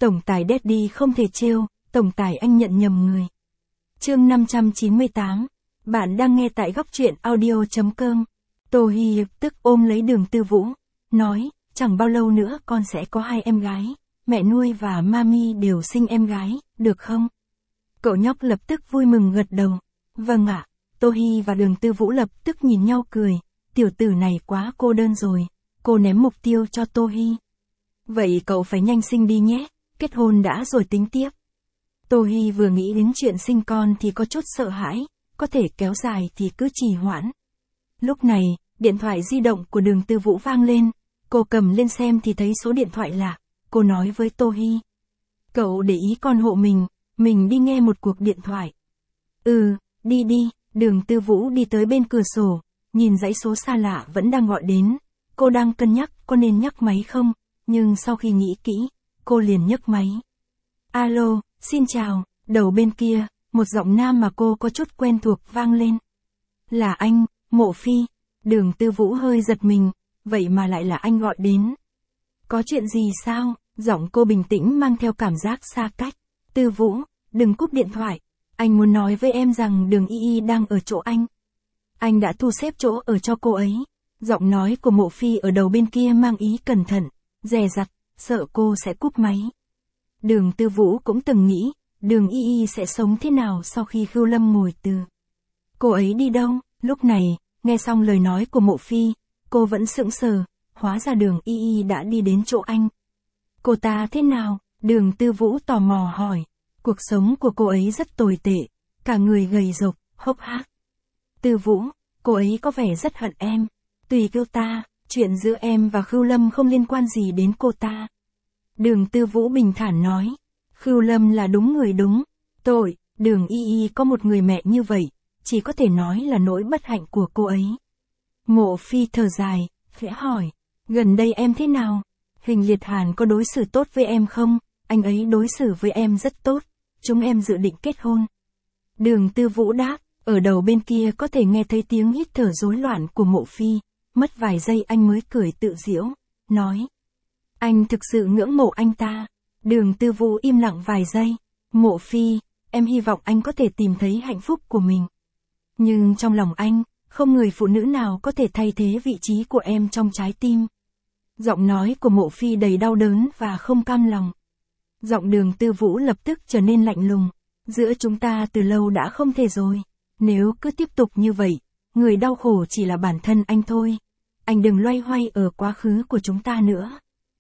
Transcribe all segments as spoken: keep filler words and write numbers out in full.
Tổng tài Daddy không thể trêu, tổng tài anh nhận nhầm người. Chương năm trăm chín mươi tám. Bạn đang nghe tại góc truyện audio chấm com. Tô Hi lập tức ôm lấy Đường Tư Vũ, nói, chẳng bao lâu nữa con sẽ có hai em gái, mẹ nuôi và mami đều sinh em gái, được không? Cậu nhóc lập tức vui mừng gật đầu. Vâng ạ. Tô Hi và Đường Tư Vũ lập tức nhìn nhau cười, tiểu tử này quá cô đơn rồi. Cô ném mục tiêu cho Tô Hi. Vậy cậu phải nhanh sinh đi nhé, kết hôn đã rồi tính tiếp. Tô Hi vừa nghĩ đến chuyện sinh con thì có chút sợ hãi, có thể kéo dài thì cứ trì hoãn. Lúc này, điện thoại di động của Đường Tư Vũ vang lên, cô cầm lên xem thì thấy số điện thoại lạ, cô nói với Tô Hi. Cậu để ý con hộ mình, mình đi nghe một cuộc điện thoại. Ừ, đi đi. Đường Tư Vũ đi tới bên cửa sổ, nhìn dãy số xa lạ vẫn đang gọi đến. Cô đang cân nhắc có nên nhấc máy không, nhưng sau khi nghĩ kỹ, cô liền nhấc máy. Alo, xin chào, đầu bên kia, một giọng nam mà cô có chút quen thuộc vang lên. Là anh, Mộ Phi. Đường Tư Vũ hơi giật mình, vậy mà lại là anh gọi đến. Có chuyện gì sao? Giọng cô bình tĩnh mang theo cảm giác xa cách. Tư Vũ, đừng cúp điện thoại. Anh muốn nói với em rằng Đường Y Y đang ở chỗ anh. Anh đã thu xếp chỗ ở cho cô ấy. Giọng nói của Mộ Phi ở đầu bên kia mang ý cẩn thận, dè dặt, sợ cô sẽ cúp máy. Đường Tư Vũ cũng từng nghĩ, Đường Y Y sẽ sống thế nào sau khi Khưu Lâm ngồi từ. Cô ấy đi đâu? Lúc này, nghe xong lời nói của Mộ Phi, cô vẫn sững sờ, hóa ra Đường Y Y đã đi đến chỗ anh. Cô ta thế nào? Đường Tư Vũ tò mò hỏi. Cuộc sống của cô ấy rất tồi tệ, cả người gầy rộc, hốc hác. Tư Vũ, cô ấy có vẻ rất hận em. Tùy cô ta, chuyện giữa em và Khưu Lâm không liên quan gì đến cô ta. Đường Tư Vũ bình thản nói. Khưu Lâm là đúng người đúng. Tội, Đường Y Y có một người mẹ như vậy, chỉ có thể nói là nỗi bất hạnh của cô ấy. Mộ Phi thở dài, khẽ hỏi. Gần đây em thế nào? Hình Liệt Hàn có đối xử tốt với em không? Anh ấy đối xử với em rất tốt. Chúng em dự định kết hôn. Đường Tư Vũ đáp, ở đầu bên kia có thể nghe thấy tiếng hít thở rối loạn của Mộ Phi, mất vài giây anh mới cười tự giễu, nói. Anh thực sự ngưỡng mộ anh ta. Đường Tư Vũ im lặng vài giây. Mộ Phi, em hy vọng anh có thể tìm thấy hạnh phúc của mình. Nhưng trong lòng anh, không người phụ nữ nào có thể thay thế vị trí của em trong trái tim. Giọng nói của Mộ Phi đầy đau đớn và không cam lòng. Giọng Đường Tư Vũ lập tức trở nên lạnh lùng. Giữa chúng ta từ lâu đã không thể rồi. Nếu cứ tiếp tục như vậy, người đau khổ chỉ là bản thân anh thôi. Anh đừng loay hoay ở quá khứ của chúng ta nữa.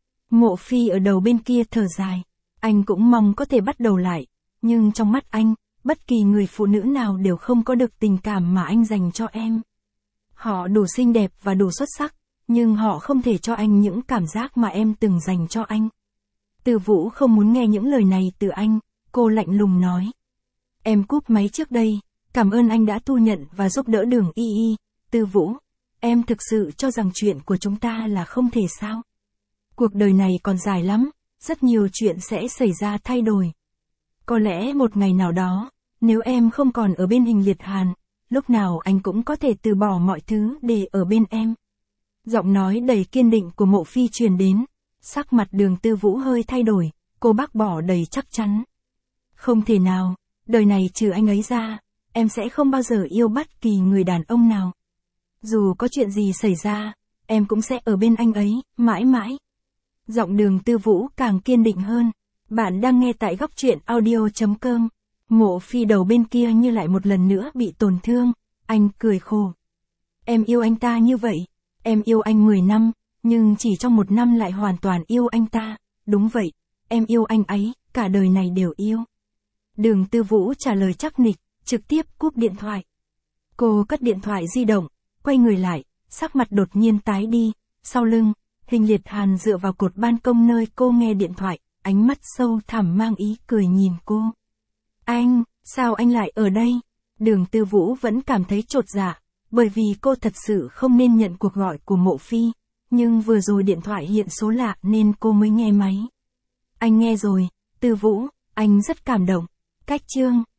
Mộ Phi ở đầu bên kia thở dài. Anh cũng mong có thể bắt đầu lại. Nhưng trong mắt anh, bất kỳ người phụ nữ nào đều không có được tình cảm mà anh dành cho em. Họ đủ xinh đẹp và đủ xuất sắc, nhưng họ không thể cho anh những cảm giác mà em từng dành cho anh. Tư Vũ không muốn nghe những lời này từ anh, cô lạnh lùng nói. Em cúp máy trước đây, cảm ơn anh đã thu nhận và giúp đỡ Đường Y Y. Tư Vũ, em thực sự cho rằng chuyện của chúng ta là không thể sao? Cuộc đời này còn dài lắm, rất nhiều chuyện sẽ xảy ra thay đổi. Có lẽ một ngày nào đó, nếu em không còn ở bên Hình Liệt Hàn, lúc nào anh cũng có thể từ bỏ mọi thứ để ở bên em. Giọng nói đầy kiên định của Mộ Phi truyền đến. Sắc mặt Đường Tư Vũ hơi thay đổi, cô bác bỏ đầy chắc chắn. Không thể nào, đời này trừ anh ấy ra, em sẽ không bao giờ yêu bất kỳ người đàn ông nào. Dù có chuyện gì xảy ra, em cũng sẽ ở bên anh ấy, mãi mãi. Giọng Đường Tư Vũ càng kiên định hơn. Bạn đang nghe tại góc truyện audio chấm com. Mộ Phi đầu bên kia như lại một lần nữa bị tổn thương, anh cười khổ. Em yêu anh ta như vậy, em yêu anh mười năm. Nhưng chỉ trong một năm lại hoàn toàn yêu anh ta. Đúng vậy, em yêu anh ấy, cả đời này đều yêu. Đường Tư Vũ trả lời chắc nịch, trực tiếp cúp điện thoại. Cô cất điện thoại di động, quay người lại, sắc mặt đột nhiên tái đi. Sau lưng, Hình Liệt Hàn dựa vào cột ban công nơi cô nghe điện thoại, ánh mắt sâu thẳm mang ý cười nhìn cô. Anh, sao anh lại ở đây? Đường Tư Vũ vẫn cảm thấy chột dạ, bởi vì cô thật sự không nên nhận cuộc gọi của Mộ Phi. Nhưng vừa rồi điện thoại hiện số lạ nên cô mới nghe máy. Anh nghe rồi, Tư Vũ, anh rất cảm động. Cách chương